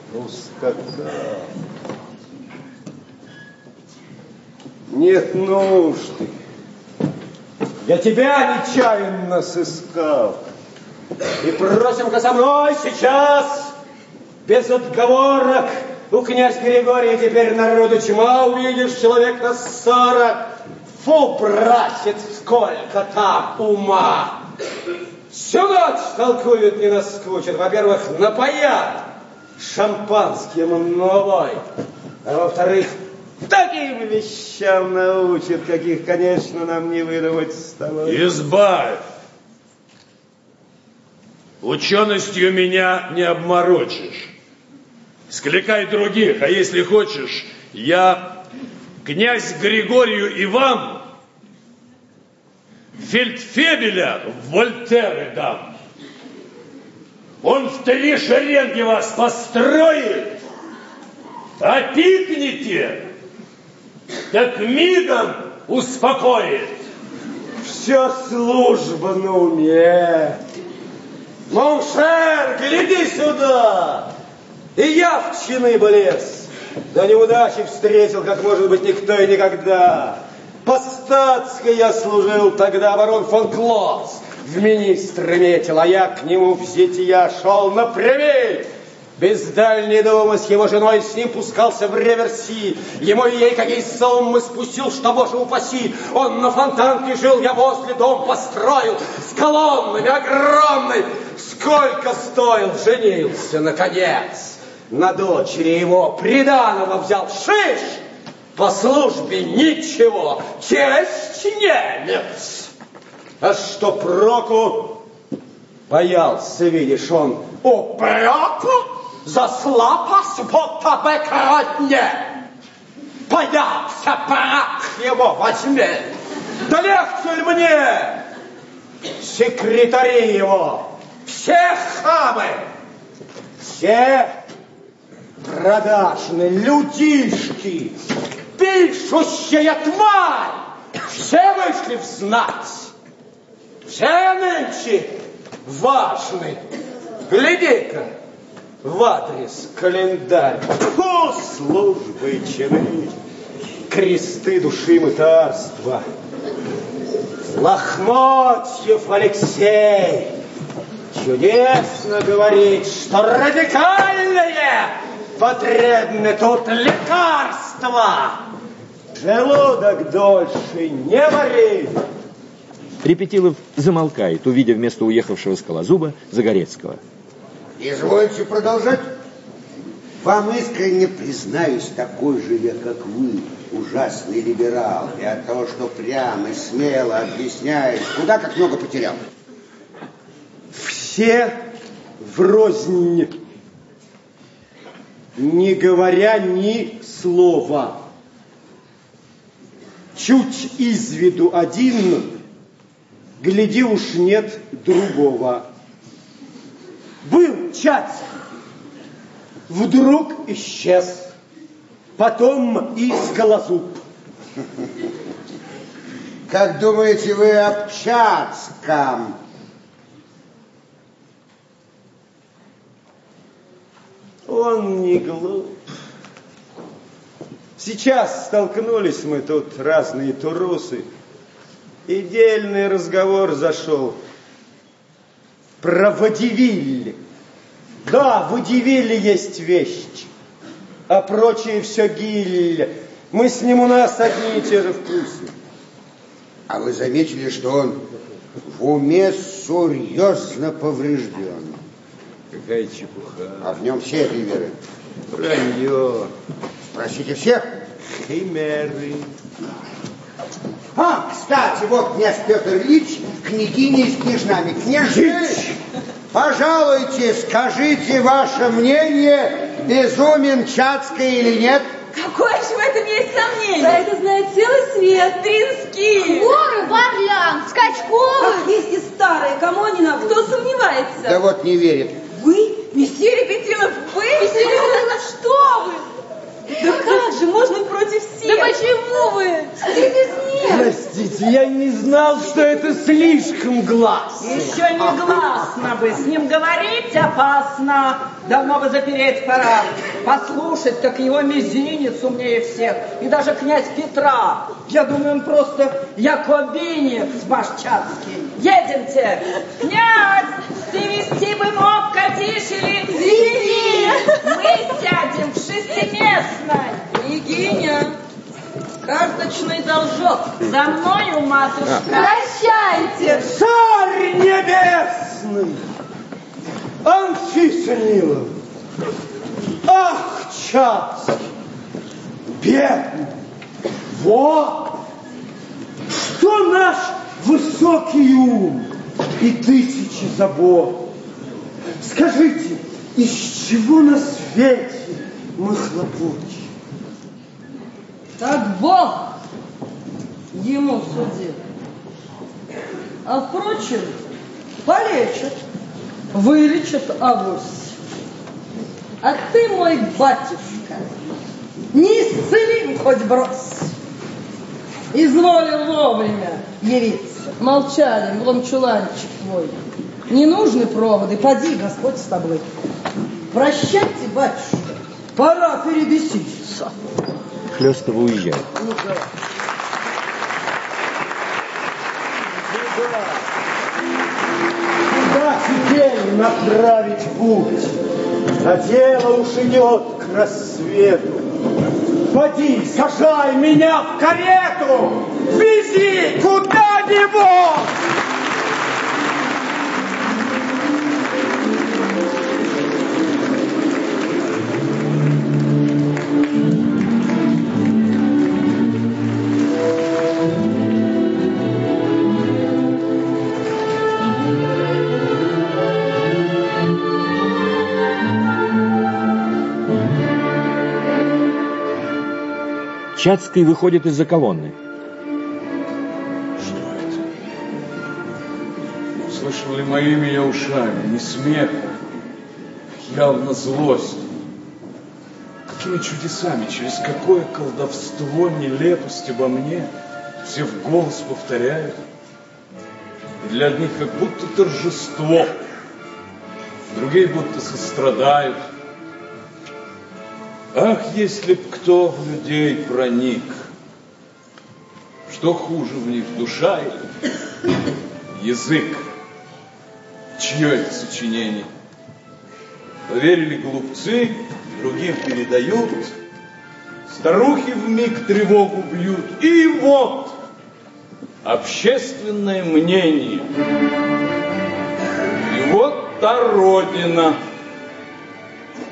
Ускакал. Нет нужды. Я тебя нечаянно сыскал. И просим-ка со мной сейчас, без отговорок. У князь Григория теперь народу тьма, увидишь человек на 40. Фу, братец, сколько там ума. Всю ночь толкуют, не наскучат. Во-первых, напоят шампанским новой. А во-вторых, таким вещам научат, каких, конечно, нам не выдумать с тобой. Избавь! Ученостью меня не обморочишь. Скликай других, а если хочешь, я князь Григорию Ивану фельдфебеля в Вольтеры дам. Он в 3 шеренги вас построит, а пикните, так мигом успокоит. Все служба на уме. Моншер, гляди сюда! И я в чины бы лез, да неудачи встретил, как может быть никто и никогда. По-статски я служил тогда, барон фон Клотц в министры метил, а я к нему в зятья шел напрямик. Без дальней думы с его женой с ним пускался в реверси. Ему и ей какие суммы спустил, что, боже упаси. Он на Фонтанке жил, я возле дом построил, с колоннами огромной. Сколько стоил, женился, наконец. На дочери его приданого взял шиш. По службе ничего, честь немец. А что проку? Боялся, видишь, он упреку. Заслапась вот тебе родне. Боялся, прах его возьми. Да легче ли мне? Секретари его, все хамы, все продажные людишки, пишущая тварь, все вышли в знать. Все нынче важны. Гляди-ка. В адрес календарь. Фу, службы и чины, кресты души мытарства. Лохмотьев Алексей чудесно говорит, что радикальные потребны тут лекарства. Желудок дольше не вари. Репетилов замолкает, увидев вместо уехавшего Скалозуба Загорецкого. Извольте продолжать. Вам искренне признаюсь, такой же я, как вы, ужасный либерал, и от того, что прямо и смело объясняешь, куда как много потерял. Все врознь, не говоря ни слова. Чуть из виду один, гляди, уж нет другого. Был Чацк, вдруг исчез, потом и Скалозуб. Как думаете вы об Чацком? Он не глуп. Сейчас столкнулись мы тут, разные турусы, и дельный разговор зашел. Про водевиль. Да, в водевиле есть вещь, а прочее все гиль. Мы с ним у нас одни и те же вкусы. А вы заметили, что он в уме серьезно поврежден? Какая чепуха. А в нем все риверы. Вранье. Спросите всех. Химеры. А, кстати, вот князь Петр Ильич, княгиня с княжнами. Княжны, пожалуйте, скажите ваше мнение, безумен Чацкий или нет? Какое же в этом есть сомнение? Да это знает целый свет. Тринский. Воры, Варлян, Скачковы. Ах, вести старые, кому они на кто сомневается? Да вот не верит. Вы? Месье Репетилов, вы? Месье Репетилов, что вы? Да как же, можно против всех? Да почему вы? Ты без них. Простите, я не знал, что это слишком гласно. Еще не гласно бы, с ним говорить опасно. Давно бы запереть пора. Послушать, так его мизинец умнее всех. И даже князь Петра. Я думаю, он просто якобинец ваш Чацкий. Едемте. Князь, ты вести бы мог, Катиш, или... Вези! Мы сядем в шестиместной. Княгиня, карточный должок. За мною, матушка. Прощайте! Царь небесный! Анфиса, ах, Чацкий, бедный, вот, что наш высокий ум и тысячи забот. Скажите, из чего на свете мы хлопочем? Так Бог ему судил. А впрочем, полечит, вылечит авось. А ты, мой батюшка, неисцелим хоть брось. Изволил вовремя явиться. Молчали, вон чуланчик твой. Не нужны проводы, поди, Господь с тобой. Прощайте, батюшка, пора перебеситься. Хлёстова уезжает. Куда теперь направить путь? А дело уж идет к рассвету. Поди, сажай меня в карету, вези куда-нибудь! Чацкий выходит из-за колонны. Что это? Услышал ли мои имя я ушами? Не смех, явно злость. Какими чудесами, через какое колдовство, нелепость обо мне все в голос повторяют. И для одних как будто торжество, другие будто сострадают. Ах, если б кто в людей проник, что хуже в них, душа или язык? Чье это сочинение? Поверили глупцы, другим передают, старухи вмиг тревогу бьют, и вот общественное мнение. И вот та родина.